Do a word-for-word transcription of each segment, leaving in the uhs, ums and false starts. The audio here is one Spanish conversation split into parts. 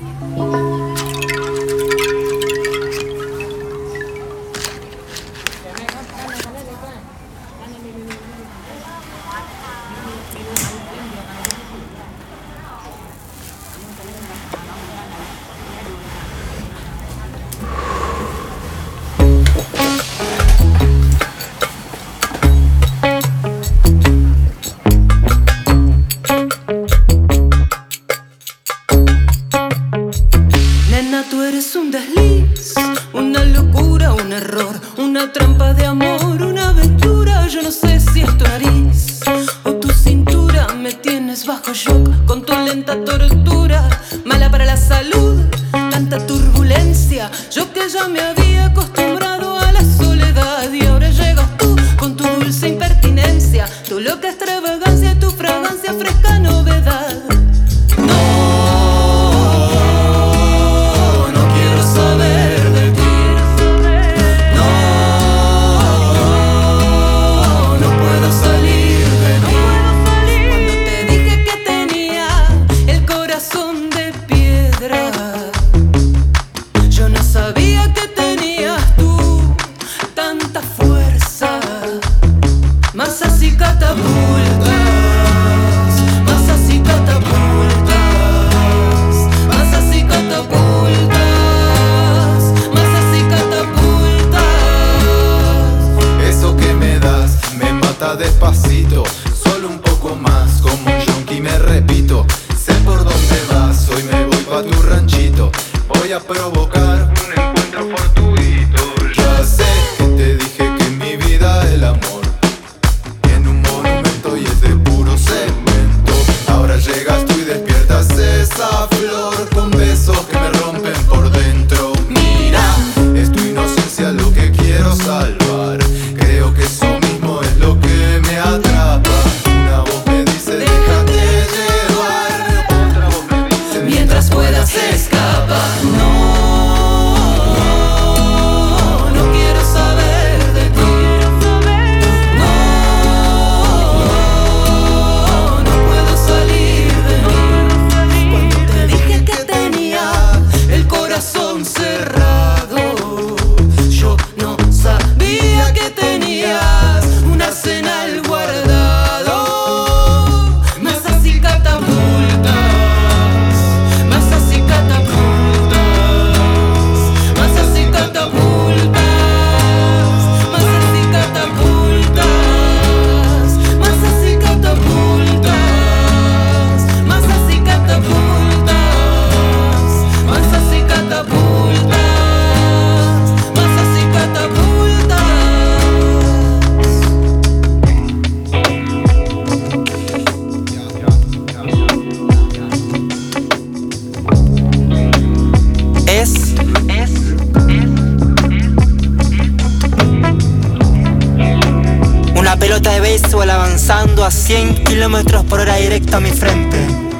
a cien kilómetros por hora directo a mi frente.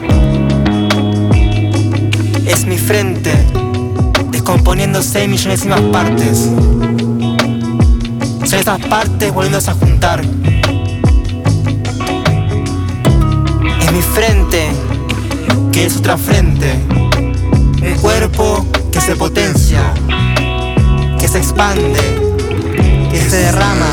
Es mi frente, descomponiéndose en millonésimas partes. Son esas partes volviéndose a juntar. Es mi frente, que es otra frente. Un cuerpo que se potencia, que se expande, que se derrama.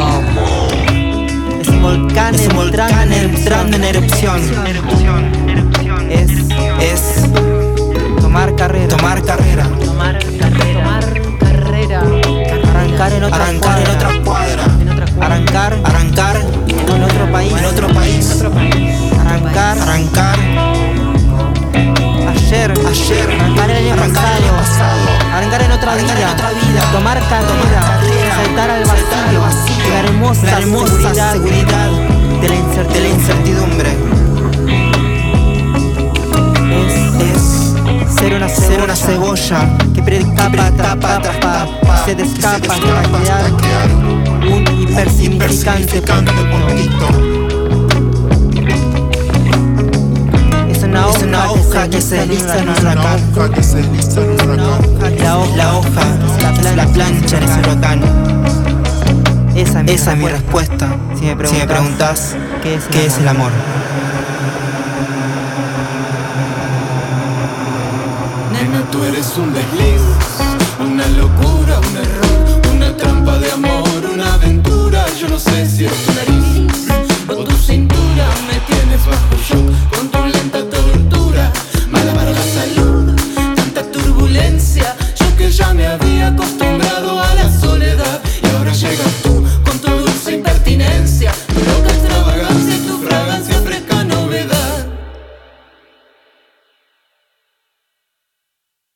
Es un volcán, es un volcán entrando en erupción. Es, es tomar carrera, tomar carrera, tomar carrera, tomar carrera, arrancar en otra arrancar cuadra, en otra cuadra, en otra cuadra. arrancar, arrancar en otro país, en otro país, otro país. arrancar, arrancar. Ayer, ayer, arrancar el año arrancar pasado, el pasado. arrancar en otra arrancar vida, en otra vida. tomar carrera, carrera. saltar al vacío, vacío. la hermosa, la hermosa seguridad, seguridad de la incertidumbre. De la incertidumbre. Es, es ser una cebolla, ser una cebolla que tapa, tapa, tapa, se descapa hasta quedar un hipersignificante poquito. Es una hoja, es una hoja que se desliza en un huracán. La hoja, la hoja es la plancha en ese huracán. Esa, Esa es mi respuesta. Si me preguntas, si me preguntas ¿qué es el ¿qué amor? es el amor? Tú eres un desliz, una locura.